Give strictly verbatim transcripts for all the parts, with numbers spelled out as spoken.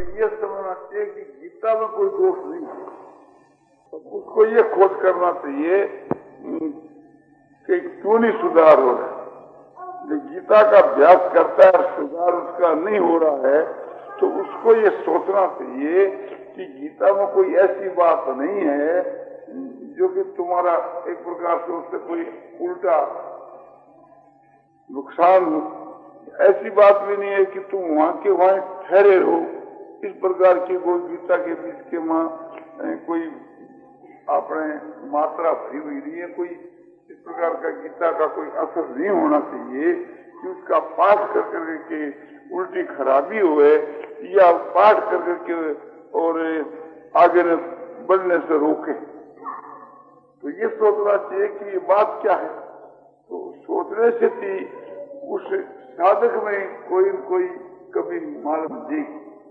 ये समझना चाहिए कि गीता में कोई दोष नहीं है। तो उसको ये खोज करना चाहिए कि क्यों नहीं सुधार हो रहा है। जो गीता का अभ्यास करता है और सुधार उसका नहीं हो रहा है, तो उसको ये सोचना चाहिए कि गीता में कोई ऐसी बात नहीं है जो कि तुम्हारा एक प्रकार से उससे कोई उल्टा नुकसान हो। ऐसी बात भी नहीं है कि तुम वहां के वहां ठहरे रहो। इस प्रकार की कोई गीता के बीच के मां कोई आपने मात्रा भरी हुई नहीं है। कोई इस प्रकार का गीता का कोई असर नहीं होना चाहिए कि उसका पाठ कर करके उल्टी खराबी हुए या पाठ कर करके और आगे न बढ़ने से रोके। तो ये सोचना चाहिए कि ये बात क्या है। तो सोचने से थी उस साधक में कोई न कोई कभी मालूम नहीं।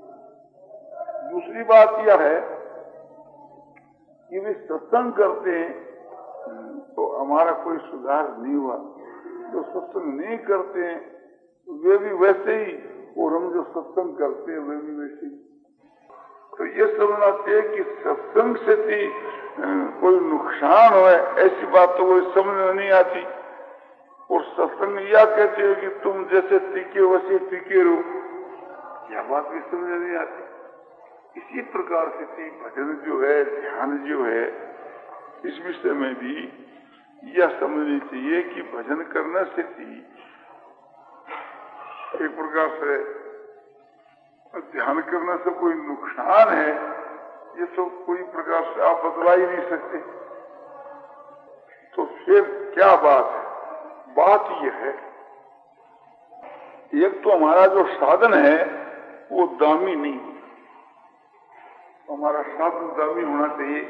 दूसरी बात यह है कि वे सत्संग करते हैं तो हमारा कोई सुधार नहीं हुआ। जो सत्संग नहीं करते हैं वे भी वैसे ही, और हम जो सत्संग करते हैं वे भी वैसे ही। तो ये समझना चाहिए कि सत्संग से थी कोई नुकसान हो, ऐसी बात तो कोई समझ में नहीं आती। और सत्संग यह कहते हो कि तुम जैसे टिके वैसे टिके रहो, यह बात भी समझ में नहीं आती। इसी प्रकार से थी भजन जो है, ध्यान जो है, इस विषय में भी यह समझनी चाहिए कि भजन करने से थी एक प्रकार से ध्यान करने से कोई नुकसान है, ये तो कोई प्रकार से आप बदला ही नहीं सकते। तो फिर क्या बात है? बात यह है, एक तो हमारा जो साधन है वो दामी नहीं, हमारा साधन दामी होना चाहिए।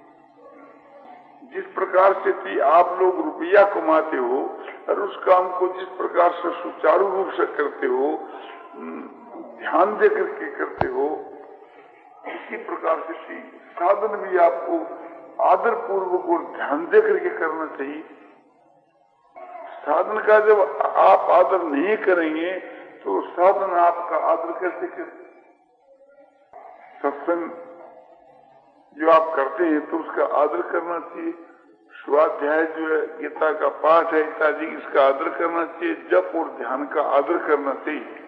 जिस प्रकार से थी आप लोग रुपया कमाते हो और उस काम को जिस प्रकार से सुचारू रूप से करते हो, ध्यान दे करके करते हो, इसी प्रकार से थी साधन भी आपको आदर पूर्वक और ध्यान दे करके करना चाहिए। साधन का जब आप आदर नहीं करेंगे तो साधन आपका आदर कैसे करें? सत्संग जो आप करते हैं तो उसका आदर करना चाहिए। स्वाध्याय जो है, गीता का पाठ है इत्यादि, इसका आदर करना चाहिए। जप और ध्यान का आदर करना चाहिए।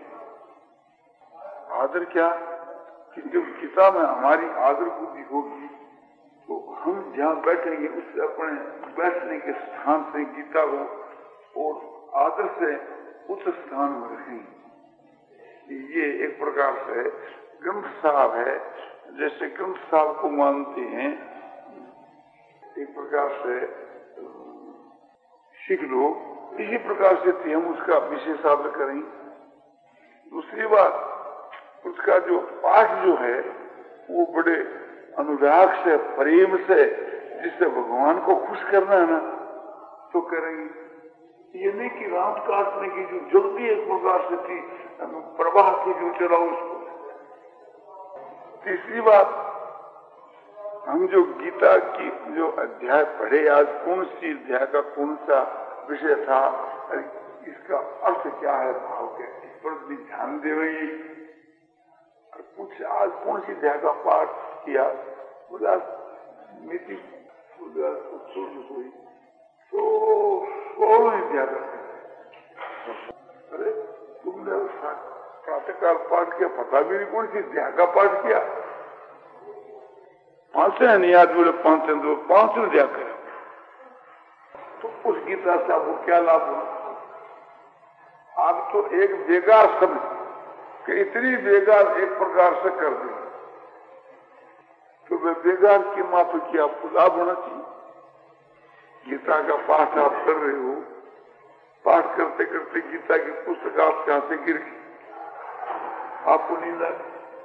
आदर क्या कि जब गीता में हमारी आदर बुद्धि होगी तो हम जहाँ बैठेंगे उससे अपने बैठने के स्थान से गीता को और आदर से उच्च स्थान में रखेंगे। ये एक प्रकार से ग्रंथ साहब है, जैसे ग्रंथ साहब को मानते हैं, एक प्रकार से सीख लो, इसी प्रकार से हम उसका विशेष आदर करेंगे। दूसरी बात, उसका जो पाठ जो है वो बड़े अनुराग से, प्रेम से, जिससे भगवान को खुश करना है ना, तो करेंगे। ये नहीं कि रात काटने की जो जल्दी एक प्रकार से थी प्रवाह की जो चलाओ उसको। तीसरी बात, हम जो गीता की जो अध्याय पढ़े, आज कौन सी अध्याय का कौन सा विषय था, इसका अर्थ क्या है, भाव के इस पर भी ध्यान देंगे। कुछ आज कौन सी अध्याय का पाठ किया, बोला मीटिंग हुई तो सोलह अध्याय का। अरे तुमने प्रातःकाल पाठ किया, पता भी नहीं कौन सी अध्याय का पाठ किया। पांच नहीं आज बोले पांच दो पांच अध्याय करें तो उस गीता से आपको क्या लाभ हुआ? आप तो एक बेकार समझ कि इतनी बेकार एक प्रकार से कर दी, तो वे बेकार की माफी की आपको लाभ होना चाहिए। गीता का पाठ आप कर रहे हो, पाठ करते करते गीता की पुस्तक आप कहां से गिर गई, आपको नींद आ गई।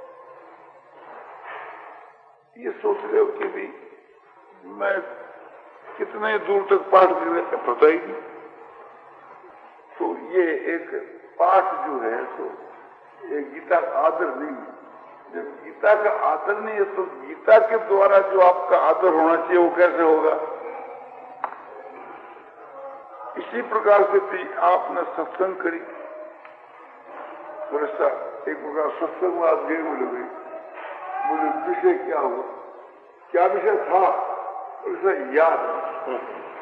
ये सोच रहे हो कि भी मैं कितने दूर तक पाठ करने का पता ही नहीं। तो ये एक पाठ जो है तो ये गीता का आदर नहीं है। जब गीता का आदर नहीं है तो गीता के द्वारा जो आपका आदर होना चाहिए वो कैसे होगा? इसी प्रकार से भी आपने सत्संग करी, तो ऐसा एक प्रकार सत्संग में आज गए, बोले भाई, बोले विषय क्या हुआ, क्या विषय था, उसे याद नहीं।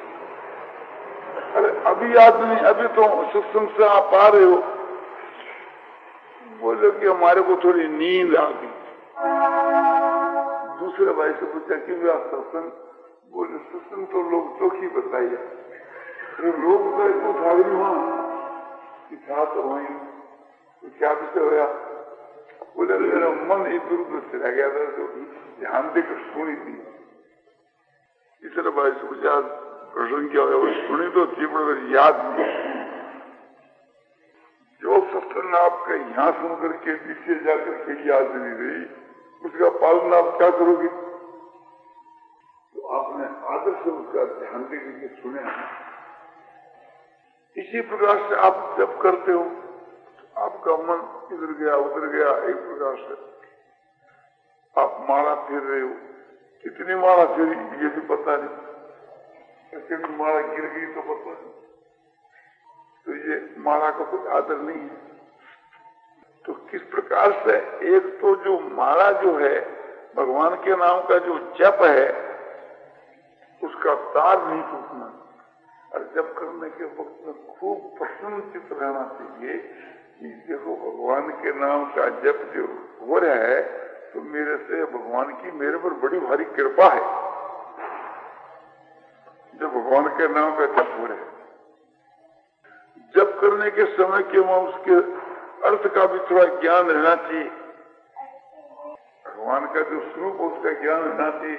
अरे अभी याद नहीं, अभी तो सत्संग से आप आ रहे हो। बोले कि हमारे को थोड़ी नींद आ गई। दूसरे भाई से पूछा कि वे आप सत्संग, बोले सत्संग तो लोग तो ही बताइए, तो लोग तो एक था नहीं वहां कि था तो वही, तो क्या विषय होया, बोले मेरा मन इधर उधर चला गया था, तो ध्यान देकर सुनी थी। तीसरे भाई से पूछा प्रसंग क्या होगा, वो सुनी तो थी पर याद नहीं। जो सत्संग आपका यहाँ सुन करके पीछे जाकर के याद नहीं रही, उसका पालन आप क्या करोगे? तो आपने आदर से उसका ध्यान दे करके सुने। इसी प्रकार से आप जब करते हो तो आपका मन इधर गया उधर गया, एक प्रकार से आप माला फेर रहे हो, कितनी माला फेरी ये भी पता नहीं, कभी माला गिर गई तो पता नहीं, तो ये माला का कुछ आदर नहीं है। तो किस प्रकार से एक तो जो माला जो है भगवान के नाम का जो जप है उसका तार नहीं टूटना, और जप करने के वक्त में खूब प्रसन्न चित्त रहना चाहिए कि देखो भगवान के नाम का जप जो हो रहा है तो मेरे से भगवान की मेरे पर बड़ी भारी कृपा है, जब भगवान के नाम का जप हो रहा है। जप करने के समय के वहां उसके अर्थ का भी थोड़ा ज्ञान रहना चाहिए, भगवान का जो स्वरूप है उसका ज्ञान रहना चाहिए,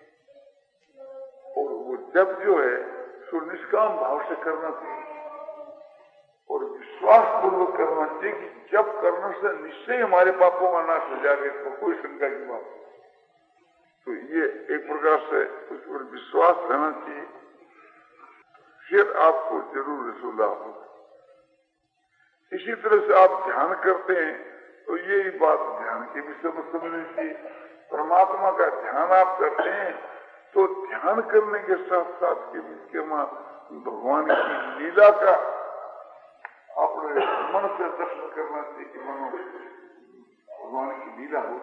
और वो जप जो है तो निष्काम भाव से करना चाहिए और विश्वास पूर्वक करना चाहिए कि जप करने से निश्चय हमारे पापों का नाश हो जाएगा, इसको कोई शंका की बात नहीं। तो ये एक प्रकार से उस पर विश्वास रहना चाहिए, फिर आपको जरूर रसूल लाभ होगा। इसी तरह से आप ध्यान करते हैं तो यही बात ध्यान की भी समझ समझनी चाहिए। परमात्मा का ध्यान आप करते हैं तो ध्यान करने के साथ साथ के बीच में भगवान की लीला का अपने मन से दर्शन करना चाहिए कि मनो भगवान की लीला हो।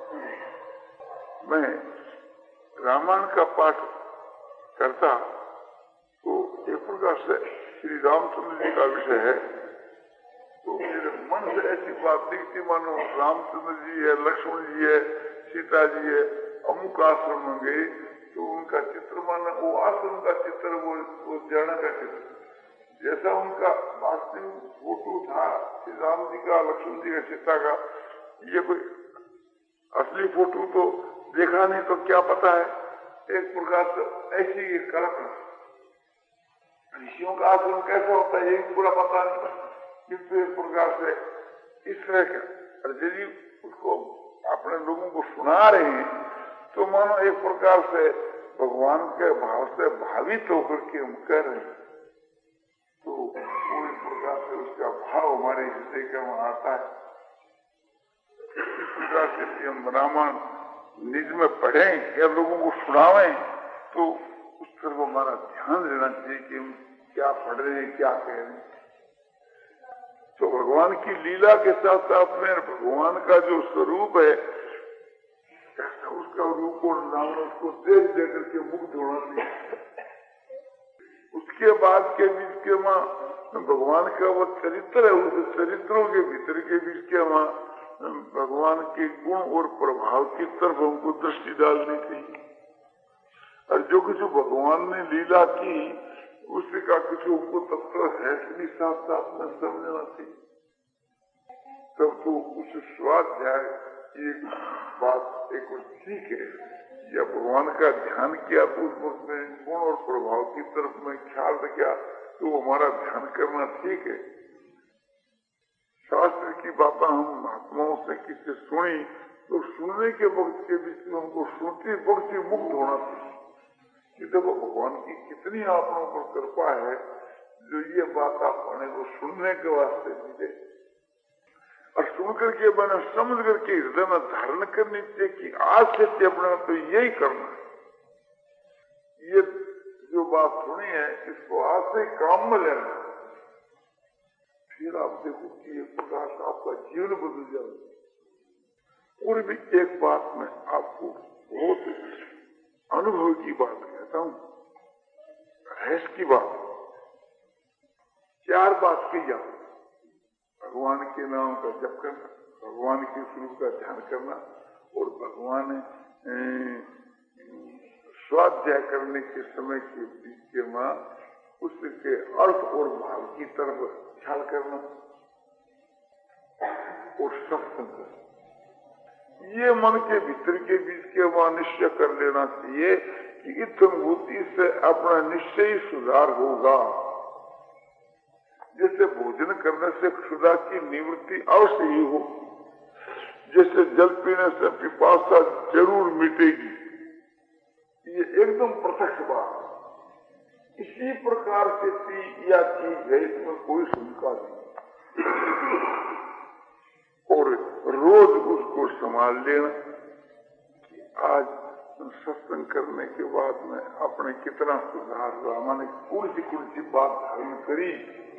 मैं रामायण का पाठ करता तो एक प्रकार से श्री रामचंद्र जी का विषय है, तो मेरे मन से ऐसी बात दिखती मानो रामचंद्र जी है, लक्ष्मण जी है, सीता जी है, अमुक आश्रम में गए तो उनका चित्र माना, वो आश्रम का चित्र, वो वो जाना का चित्र, जैसा उनका वास्तविक फोटो था श्री राम जी का, लक्ष्मण जी का, सीता का, ये कोई असली फोटो तो देखा नहीं तो क्या पता है। एक प्रकार से ऐसी ये कल्पना, ऋषियों का आश्रम कैसा होता है ये पूरा पता नहीं, किंतु एक प्रकार से इस तरह का, और यदि उसको अपने लोगों को सुना रहे हैं तो मानो एक प्रकार से भगवान के भाव से भावित होकर के हम कह रहे हैं, तो वो एक प्रकार से उसका भाव हमारे हृदय के वहां आता है। इस प्रकार से हम रामायण निज में पढ़ें या लोगों को सुनावें तो उस तरफ हमारा ध्यान रहना चाहिए कि हम क्या पढ़ रहे हैं, क्या कह रहे हैं। तो भगवान की लीला के साथ साथ में भगवान का जो स्वरूप है उसका रूप और नाम उसको देख देख करके मुग्ध होना चाहिए। उसके बाद के बीच के वहां भगवान का वो चरित्र है, उस चरित्रों के भीतर के बीच के वहां भगवान के गुण और प्रभाव की तरफ हमको दृष्टि डालनी चाहिए, और जो कुछ भगवान ने लीला की उसका कुछ हमको तत्व है कि साथ साथ में समझना चाहिए। तब तो उस स्वाध्याय एक बात एक ठीक है, या भगवान का ध्यान किया तो उस वक्त में गुण और प्रभाव की तरफ में ख्याल रखा तो हमारा ध्यान करना ठीक है। शास्त्र की बातें हम महात्माओं से किसी सुनी तो सुनने के वक्त के बीच में हमको सुनते वक्त ही मुक्त होना चाहिए कि देखो भगवान की कितनी आपनों पर कृपा है जो ये बात आपने को सुनने के वास्ते मिले, और सुन करके मैंने समझ करके हृदय में धारण करनी चाहिए कि आज से अपने तो यही करना है। ये जो बात सुनी है इसको आज से काम में लेना, फिर आप देखो कि एक प्रकार का आपका जीवन बदल जाए। और भी एक बात मैं आपको बहुत अनुभव की बात कहता हूँ, रहस्य की बात। चार बात की जाओ, भगवान के नाम का जप करना, भगवान के स्वरूप का ध्यान करना, और भगवान स्वाध्याय करने के समय के बीच के मां उसके अर्थ और भाव की तरफ ख्याल करना और सत्संग करना। ये मन के भीतर के बीच के वहां निश्चय कर लेना चाहिए कि इस अनुभूति से अपना निश्चय ही सुधार होगा। जैसे भोजन करने से क्षुधा की निवृत्ति अवश्य ही हो, जैसे जल पीने से पिपासा जरूर मिटेगी, ये एकदम प्रत्यक्ष बात। इसी प्रकार से थी या चीज है, इसमें कोई शंका नहीं। और रोज उसको संभाल लेना कि आज सत्संग करने के बाद में अपने कितना सुधार हुआ, मैंने कौन सी कौन सी बात धारण करी।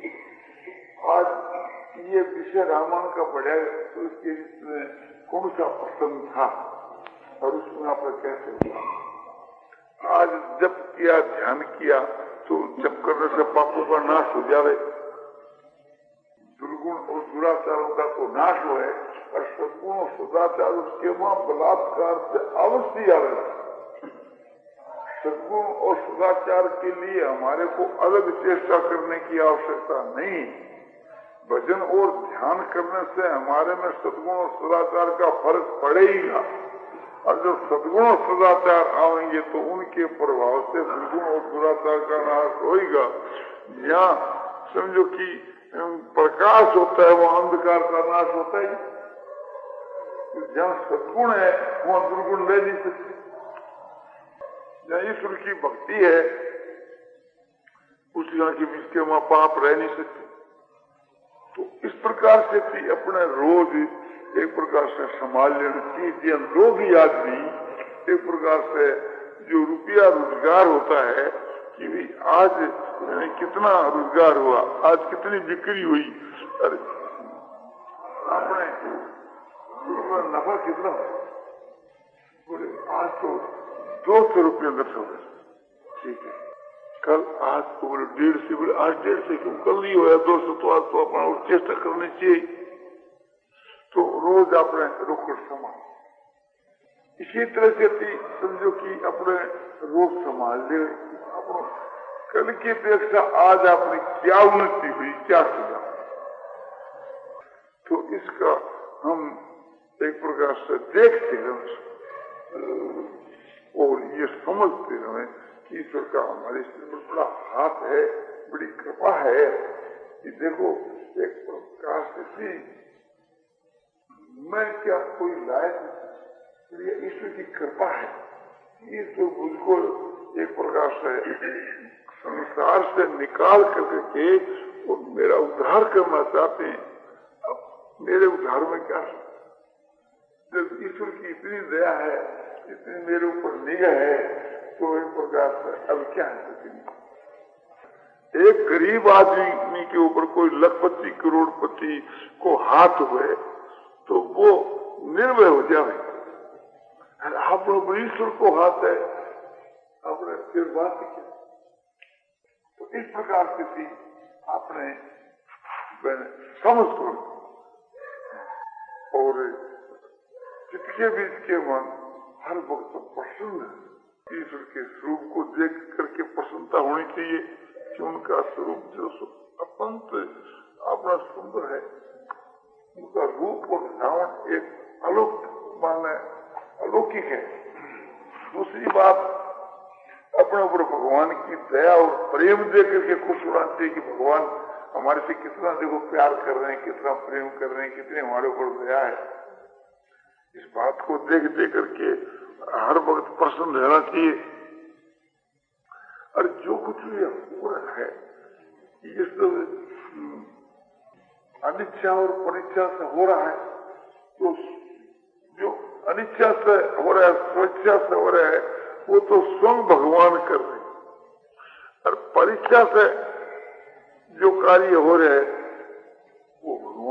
आज ये विषय रामायण का पढ़ा तो उसके कौन सा प्रसंग था और उसमें आपने कैसे हुआ। आज जप किया, ध्यान किया, तो जप करने से पापों का नाश हो जावे, दुर्गुण और दुराचारों का तो नाश हो है, और सद्गुण और सदाचार उसके वहां बलात्कार से अवश्य आवेगा। सद्गुण और सदाचार के लिए हमारे को अलग चेष्टा करने की आवश्यकता नहीं। भजन और ध्यान करने से हमारे में सद्गुण और सदाचार का फर्क पड़ेगा, और जब सद्गुण और सदाचार आएंगे तो उनके प्रभाव से दुर्गुण और दुराचार का नाश होगा। यहाँ समझो कि प्रकाश होता है वहाँ अंधकार का नाश होता है। जहाँ सद्गुण है वहाँ दुर्गुण रह नहीं सकते। जहाँ ईश्वर की भक्ति है उस जगह के बीच के वहाँ पाप रह नहीं सकते। तो इस प्रकार से भी अपने रोज एक प्रकार से संभाल लेना चाहिए। रोगी आदमी एक प्रकार से जो रुपया रोजगार होता है कि भी आज कितना रोजगार हुआ, आज कितनी बिक्री हुई, अरे अपने नफा कितना हुआ, बोले आज तो दो सौ रुपये अंदर हो गए, ठीक है, कल आज तो बोले डेढ़ से, बोले आज डेढ़ से क्यों, कल नहीं हुआ दो सौ, तो आज तो अपना और चेष्टा करनी चाहिए। तो रोज अपने रोकड़ संभाल, इसी तरह से समझो कि अपने रोग संभाल ले, अपने कल की अपेक्षा आज आपने क्या उन्नति हुई, क्या किया, तो इसका हम एक प्रकार से देखते हैं और ये समझते हैं कि ईश्वर का हमारे इसमें बड़ा हाथ है, बड़ी कृपा है कि देखो एक प्रकार से मैं क्या कोई लायक, ईश्वर की कृपा है। ईश्वर मुझको एक प्रकार से संसार से निकाल करके के और मेरा उद्धार करना चाहते हैं। अब मेरे उद्धार में क्या है, जब ईश्वर की इतनी दया है, इतनी मेरे ऊपर निगाह है, तो एक प्रकार से अब क्या है। एक गरीब आदमी के ऊपर कोई लखपति करोड़पति को हाथ हुए तो वो निर्भय हो जाए, आप लोग ईश्वर को हाथ है, आपने फिर बात क्या। तो इस प्रकार से भी आपने समझ कर और जिसके भी इसके मन हर वक्त प्रसन्न है, ईश्वर के स्वरूप को देख करके प्रसन्नता होनी चाहिए कि उनका स्वरूप जो अत्यंत अपना सुंदर है, उनका रूप और नाम एक अलौकिक माने अलौकिक है। दूसरी बात अपने ऊपर भगवान की दया और प्रेम दे करके खुश होना चाहिए कि भगवान हमारे से कितना देखो प्यार कर रहे हैं, कितना प्रेम कर रहे हैं, कितने हमारे ऊपर दया है। इस बात को देख देख करके हर वक्त प्रसन्न रहना चाहिए। और जो कुछ भी हो रहा है ये सब अनिच्छा और परीक्षा से हो रहा है, तो जो अनिच्छा से हो रहा है, स्वेच्छा से हो रहा है, वो तो स्वयं भगवान कर रहे हैं। और परीक्षा से जो कार्य हो रहे हैं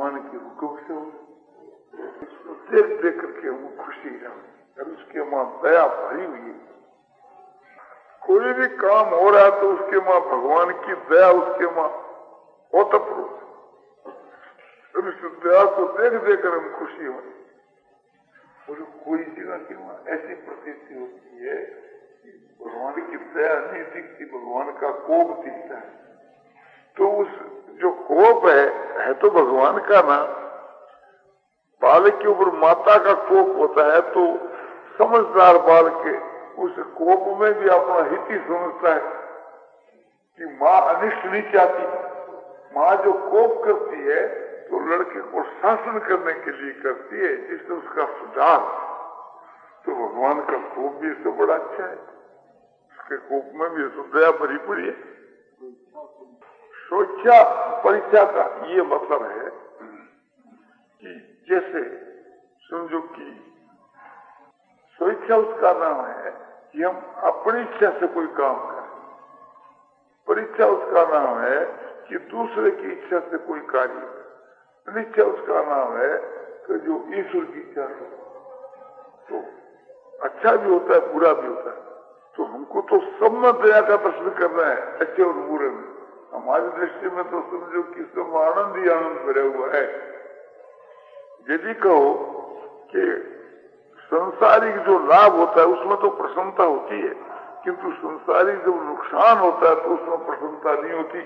भगवान के हुक्म से हो, देख देख करके हम खुशी है और उसके माँ दया भरी हुई है। कोई भी काम हो रहा है तो उसके माँ भगवान की दया उसके माँ ओतप्रोत, और उस दया को देख देख कर हम खुशी हो। और कोई जगह की वहां ऐसी प्रतीति होती है कि भगवान की दया नहीं दिखती, भगवान का कोप दिखता है। तो उस जो कोप है है तो भगवान का ना, बालक के ऊपर माता का कोप होता है, तो समझदार बालक के उस कोप में भी अपना हित ही समझता है कि माँ अनिष्ट नहीं चाहती। माँ जो कोप करती है तो लड़के को शासन करने के लिए करती है, जिससे उसका सुधार। तो भगवान का कोप भी इससे बड़ा अच्छा है, उसके कोप में भी तो दया भरी पड़ी है। सोचा परीक्षा का ये मतलब है कि जैसे समझो कि स्वेच्छा उसका नाम है कि हम अपनी इच्छा से कोई काम करें, परीक्षा उसका नाम है कि दूसरे की इच्छा से कोई कार्य करें, अनिच्छा उसका नाम है कि जो ईश्वर की इच्छा से। तो अच्छा भी होता है, बुरा भी होता है। तो हमको तो सब में दया का प्रश्न करना है, अच्छे और बुरे में। हमारी दृष्टि में तो समझो कि सब आनंद ही आनंद भरा हुआ है। यदि कहो कि संसारिक जो लाभ होता है उसमें तो प्रसन्नता होती है, किंतु संसारिक जब नुकसान होता है तो उसमें प्रसन्नता नहीं होती।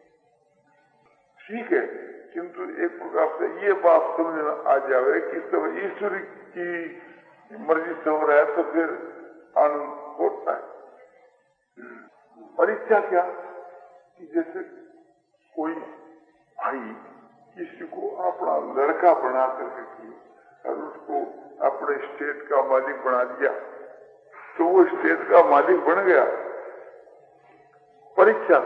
ठीक है, किंतु एक प्रकार से ये बात समझ आ जाए कि सब ईश्वर की मर्जी से हो रहा है तो फिर आनंद होता है। परीक्षा क्या कि जैसे कोई भाई किसी को अपना लड़का बना करके और उसको अपने स्टेट का मालिक बना दिया, तो वो स्टेट का मालिक बन गया। परीक्षा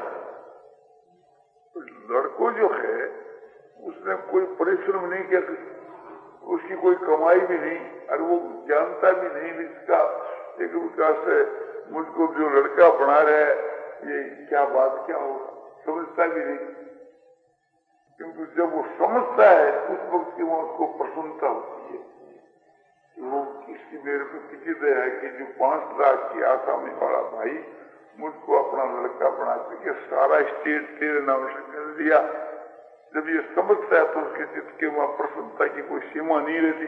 लड़को जो है उसने कोई परिश्रम नहीं किया, उसकी कोई कमाई भी नहीं, और वो जानता भी नहीं इसका एक प्रकार से मुझको जो लड़का बना रहा है ये क्या बात क्या होगा, समझता भी नहीं। क्योंकि जब वो समझता है उस वक्त की वो उसको प्रसन्नता होती है कि वो किसी मेरे को किसी दया है कि जो पांच लाख की आसामी वाला भाई मुझको अपना लड़का बना करके सारा स्टेट तेरे नाम से कर दिया। जब ये समझता है तो उसके चित्त के वहां प्रसन्नता की कोई सीमा नहीं रहती।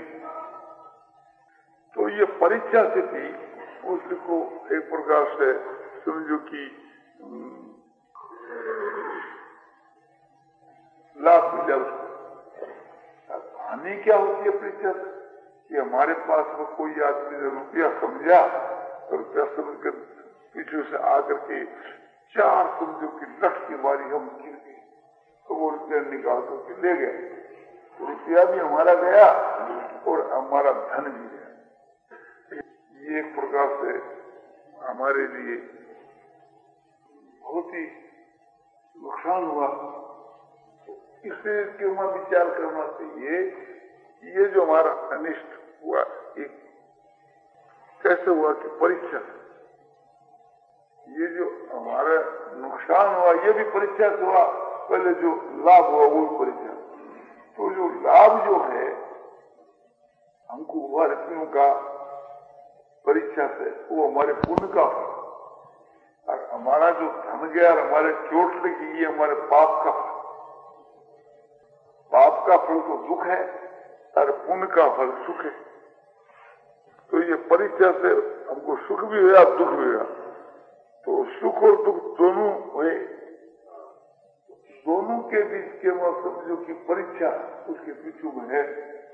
तो ये परीक्षा से थी, उसको एक प्रकार से समझो कि लाभ मिला उसको। हानि क्या होती है परीक्षा से कि हमारे पास में कोई आदमी ने रुपया समझा तो रुपया समझ कर पीछे से आकर के चार समझो की लठ की बारी हम गिर गए, तो वो रुपया निकाल करके ले गए। रुपया भी हमारा गया और हमारा धन भी गया। ये एक प्रकार से हमारे लिए बहुत ही नुकसान हुआ। इससे इसके ऊपर विचार करना चाहिए ये जो हमारा अनिष्ट हुआ एक कैसे हुआ कि परीक्षा, ये जो हमारा नुकसान हुआ ये भी परीक्षा से हुआ, पहले जो लाभ हुआ वो भी परीक्षा। तो जो लाभ जो है हमको हुआ रत्नों का परीक्षा से, वो हमारे पुण्य का फल, और हमारा जो धन गया और हमारे चोट लगी ये हमारे पाप का फल। पाप का फल तो दुख है और पुण्य का फल सुख है। तो ये परीक्षा से हमको सुख भी हुआ दुख भी हुआ। तो सुख और दुख दोनों हुए, दोनों के बीच के मौसम जो की परीक्षा उसके पीछू में है।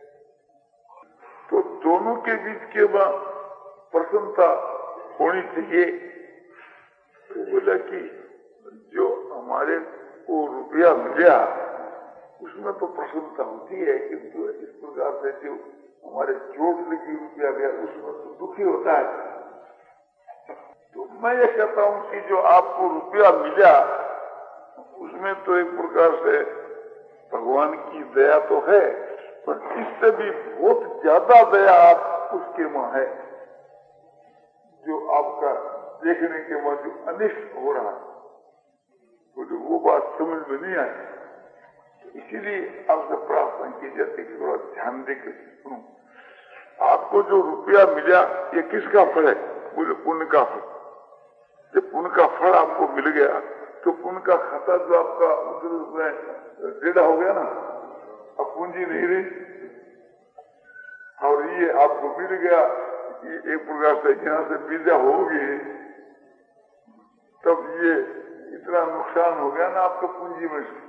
तो दोनों के बीच के प्रसन्नता होनी चाहिए। तो बोला कि जो हमारे को रुपया मिला उसमें तो प्रसन्नता होती है, किंतु इस प्रकार से जो हमारे चोट लगी रुपया गया उसमें तो दुखी होता है। तो मैं ये कहता हूं कि जो आपको रुपया मिला उसमें तो एक प्रकार से भगवान की दया तो है, पर इससे भी बहुत ज्यादा दया आप उसके वहां है जो आपका देखने के बाद जो अनिष्ट हो रहा है। तो जो वो बात समझ में नहीं आई, इसीलिए आपसे प्रार्थना की जाती कि थोड़ा ध्यान दे के सुनो। आपको जो रुपया मिला ये किसका फल है? बोले पुण्य का फल। जब पुण्य का फल आपको मिल गया तो पुण्य का खाता जो आपका उसमें टेढ़ा हो गया ना, अब पूंजी नहीं रही, और ये आपको मिल गया, ये एक प्रकार से यहाँ से विद्या होगी, तब ये इतना नुकसान हो गया ना आपका पूंजी में से।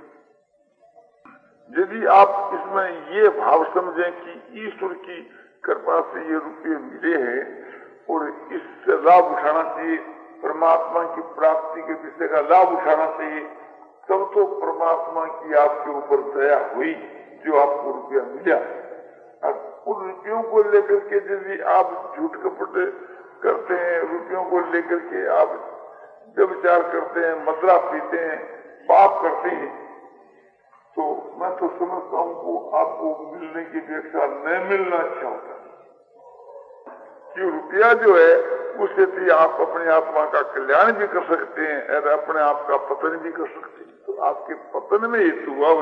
यदि आप इसमें ये भाव समझें कि ईश्वर की कृपा से ये रुपये मिले हैं और इससे लाभ उठाना चाहिए, परमात्मा की प्राप्ति के विषय का लाभ उठाना चाहिए, तब तो परमात्मा की आपके ऊपर दया हुई जो आपको रुपया मिला। अब उन रुपयों को लेकर के यदि आप झूठ कपट करते हैं, रुपयों को लेकर के आप व्यभिचार करते हैं, मदरा पीते हैं, पाप करते हैं, तो मैं तो समझता हूँ को आपको मिलने की अपेक्षा न मिलना अच्छा होता है। कि रुपया जो है उससे भी आप अपने आत्मा का कल्याण भी कर सकते हैं और अपने आप का पतन भी कर सकते हैं, तो आपके पतन में हेतु हुआ।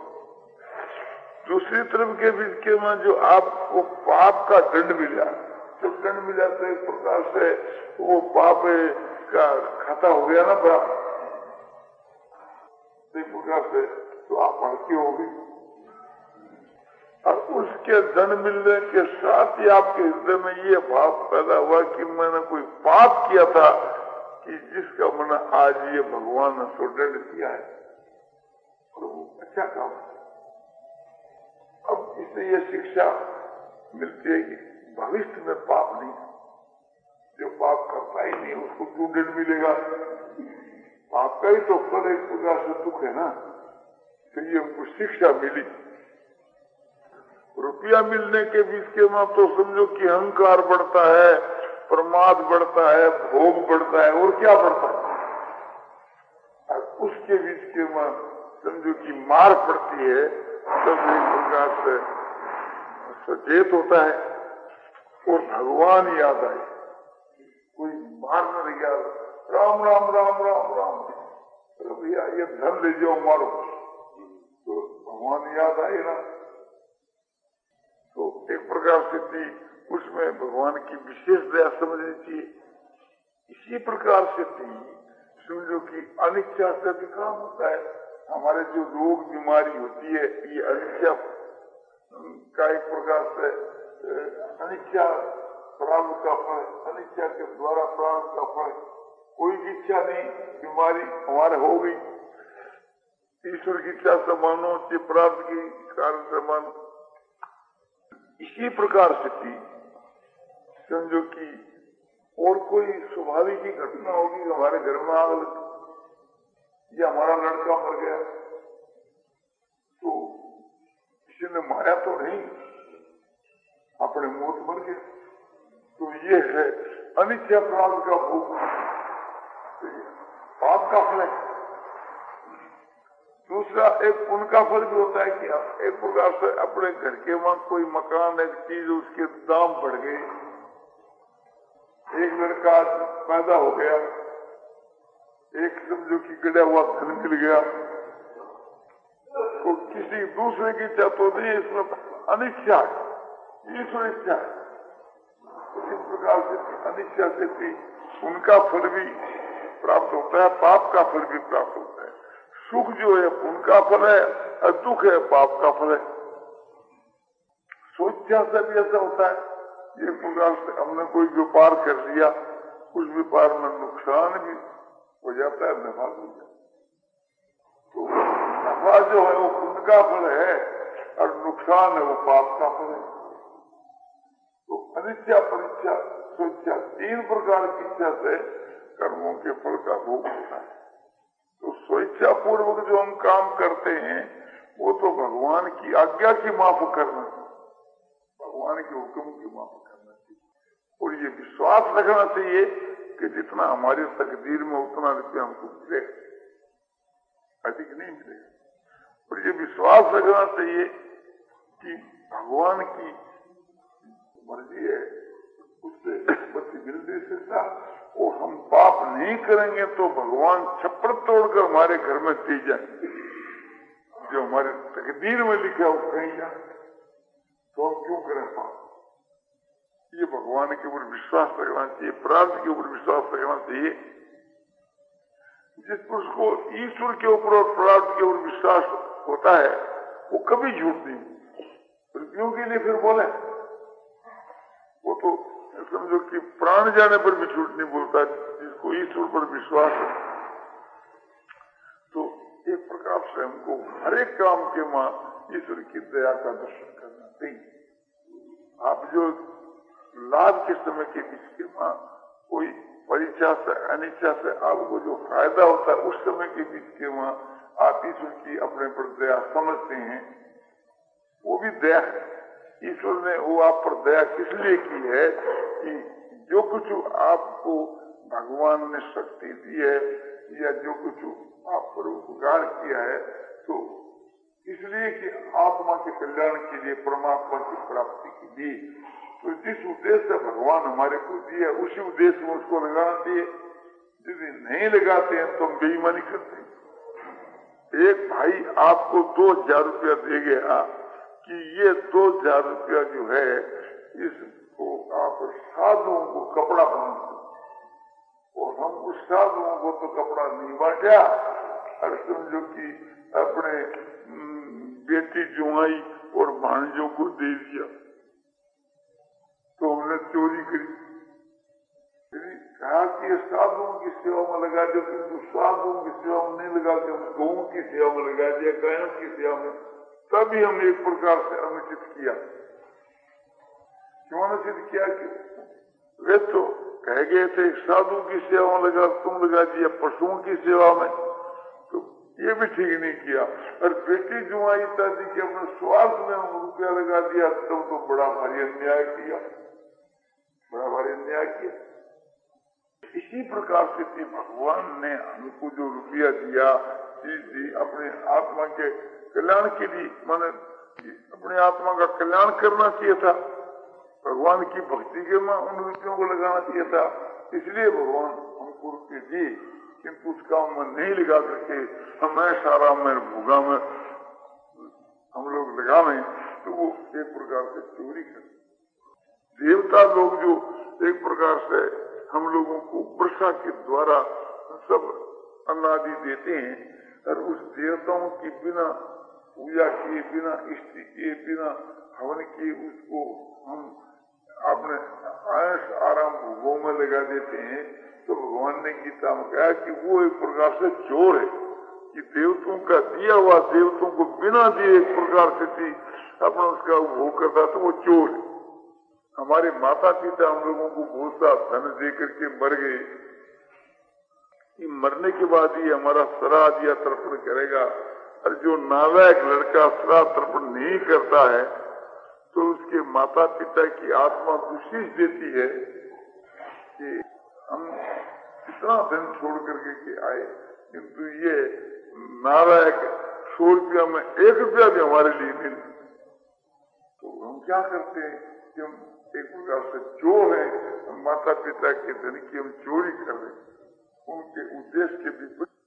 दूसरी तरफ के बीच के में जो आपको पाप का दंड मिला, तो दंड मिला तो एक प्रकार से वो पाप का खाता हो गया ना बराबर, एक प्रकार से तो आप हल्के हो गए। और उसके दंड मिलने के साथ ही आपके हृदय में ये भाव पैदा हुआ कि मैंने कोई पाप किया था कि जिसका मैंने आज ये भगवान ने सो दंड दिया है, और वो अच्छा काम। अब इससे ये शिक्षा मिलती है कि भविष्य में पाप नहीं, जो पाप करता ही नहीं उसको क्यों दंड मिलेगा? पाप का ही तो फल एक प्रकार से दुख है ना, तो ये हमको शिक्षा मिली। रुपया मिलने के बीच के में तो समझो कि अहंकार बढ़ता है, प्रमाद बढ़ता है, भोग बढ़ता है, और क्या बढ़ता है। और उसके बीच के में समझो कि मार पड़ती है, तब एक प्रकार से सचेत होता है और भगवान याद आए। कोई मारने लग गया, राम राम राम राम राम, तो भैया ये धन ले जाओ मारो, तो भगवान याद आए ना। तो एक प्रकार से थी उसमें भगवान की विशेष दया समझनी चाहिए। इसी प्रकार से थी समझो कि अनिच्छा से भी काम होता है। हमारे जो रोग बीमारी होती है ये अनिच्छा का एक प्रकार से अनिच्छा प्राण का फल, अनिच्छा के द्वारा प्राण का फल। कोई की इच्छा नहीं, बीमारी हमारे हो गई, ईश्वर की इच्छा से मानो, प्राप्त की कारण से मानो। इसी प्रकार से थी समझो कि और कोई स्वाभाविक ही घटना होगी, हमारे घर में आग लगी या हमारा लड़का मर गया, तो किसी ने मारा तो नहीं, अपने मौत मर गया, तो ये है अनिच्छा प्राप्त का भोग, पाप का फल है। दूसरा एक पुण्य का फल भी होता है कि एक प्रकार से अपने घर के वहां कोई मकान, एक चीज, उसके दाम बढ़ गए, एक लड़का पैदा हो गया, एक समझो कि गड़ा हुआ धन मिल गया, तो किसी दूसरे की इच्छा तो नहीं, इसमें अनिच्छा है, ईश्वर इच्छा है। इस प्रकार से अनिच्छा से भी उनका फल भी प्राप्त होता है, पाप का फल भी प्राप्त होता है। सुख जो है पुण्य का फल है और दुख है पाप का फल है। सोचा से भी ऐसा होता है, ये प्रकार से हमने कोई व्यापार कर लिया, उस व्यापार में नुकसान भी हो जाता है, नफा भी हो जाता है। तो नफा जो है वो पुण्य का फल है और नुकसान है वो पाप का फल है। तो अनिच्छा, परीक्षा, सोचा, तीन प्रकार की इच्छा से कर्मों के फल का भोग होता है। तो स्वेच्छा पूर्वक जो हम काम करते हैं वो तो भगवान की आज्ञा की माफ करना, भगवान के हुक्म की माफ करना चाहिए। और ये विश्वास रखना चाहिए कि जितना हमारी तकदीर में उतना रुपया हमको मिलेगा, अधिक नहीं मिलेगा। और ये विश्वास रखना चाहिए कि भगवान की मर्जी है, उससे उत्पत्ति मिल नहीं सकता, और हम पाप नहीं करेंगे तो भगवान छप्पर तोड़कर हमारे घर में दे जाएंगे। जो हमारे तकदीर में लिखा है वो कहीं जाए तो हम क्यों करें पाप? ये भगवान के ऊपर विश्वास रखना चाहिए, प्रार्थ के ऊपर विश्वास रखना चाहिए। जिस पुरुष को ईश्वर के ऊपर और प्रार्थ के ऊपर विश्वास होता है वो कभी झूठ नहीं, पृथ्वियों के लिए फिर बोले वो तो समझो कि प्राण जाने पर भी झूठ नहीं बोलता जिसको ईश्वर पर विश्वास है। तो एक प्रकार से हमको हर एक काम के मां ईश्वर की दया का दर्शन करना चाहिए। आप जो लाभ के समय के बीच के मां कोई परीक्षा से अनिच्छा से आपको जो फायदा होता है उस समय के बीच के मां आप ईश्वर की अपने पर दया समझते हैं, वो भी दया है। ईश्वर ने वो आप पर दया किस लिए की है कि जो कुछ आपको भगवान ने शक्ति दी है या जो कुछ आप पर उपकार किया है तो इसलिए कि आत्मा के कल्याण के लिए, परमात्मा की प्राप्ति के लिए। तो जिस उद्देश्य से भगवान हमारे को दिया उसी उद्देश्य में उसको लगाना चाहिए। यदि नहीं लगाते हैं तो हम बेईमानी करते हैं। एक भाई आपको दो हजार रुपया दे गया कि ये दो हजार रुपया जो है इसको आप साधुओं को कपड़ा बांध दो, और हम उस साधुओं को तो कपड़ा नहीं बांटा और समझो कि अपने बेटी जुआई और भांजों को दे दिया तो हमने चोरी करी। कहा कि साधुओं की सेवा में लगा दिया, किंतु साधुओं की सेवा में नहीं लगा दिया, गौं की सेवा में लगा दिया, गायों की सेवा में, तभी हमने एक प्रकार से अनुचित किया। क्यों अनुचित किया कि वे तो कह गए थे साधु की सेवा में लगा, तुम लगा दिया पशुओं की सेवा में, तो ये भी ठीक नहीं किया। और बेटी जुआई इत्यादि के अपने स्वार्थ में रुपया लगा दिया तब तो बड़ा भारी अन्याय किया, बड़ा भारी अन्याय किया। इसी प्रकार से भगवान ने हमको जो रुपया दिया चीज दी अपने आत्मा के कल्याण के लिए, माने अपने आत्मा का कल्याण करना चाहिए था, भगवान की भक्ति के में उन रुपयों को लगाना चाहिए था। इसलिए भगवान हमको रुपये दिए, किंतु उस काम में नहीं लगा करके हमें सारा में भूगा में हम लोग लगावे तो वो एक प्रकार से चोरी कर। देवता लोग जो एक प्रकार से हम लोगों को वर्षा के द्वारा सब अन्नादि देते हैं और उस देवताओं की बिना पूजा किए, बिना इष्टि किए, बिना हवन किए उसको हम अपने आयस आराम भोगों में लगा देते हैं। तो भगवान ने गीता में कहा कि वो एक प्रकार से चोर है कि देवताओं का दिया हुआ देवताओं को बिना दिए एक प्रकार से थी अपना उसका भोग करता तो वो चोर है। हमारे माता पिता हम लोगों को बहुत सा धन दे करके मर गए, कि मरने के बाद ही हमारा श्राद्ध या तर्पण करेगा, और जो नालायक लड़का श्राद्ध तर्पण नहीं करता है तो उसके माता पिता की आत्मा दुशीष देती है कि हम इतना धन छोड़ करके के आए, किंतु ये नालायक सौ रुपया में एक रुपया भी हमारे लिए नहीं। तो हम क्या करते हैं कि हम एक प्रकार से चोर है, माता पिता के धन की हम चोरी कर रहे हैं, उनके उद्देश्य के विपरीत।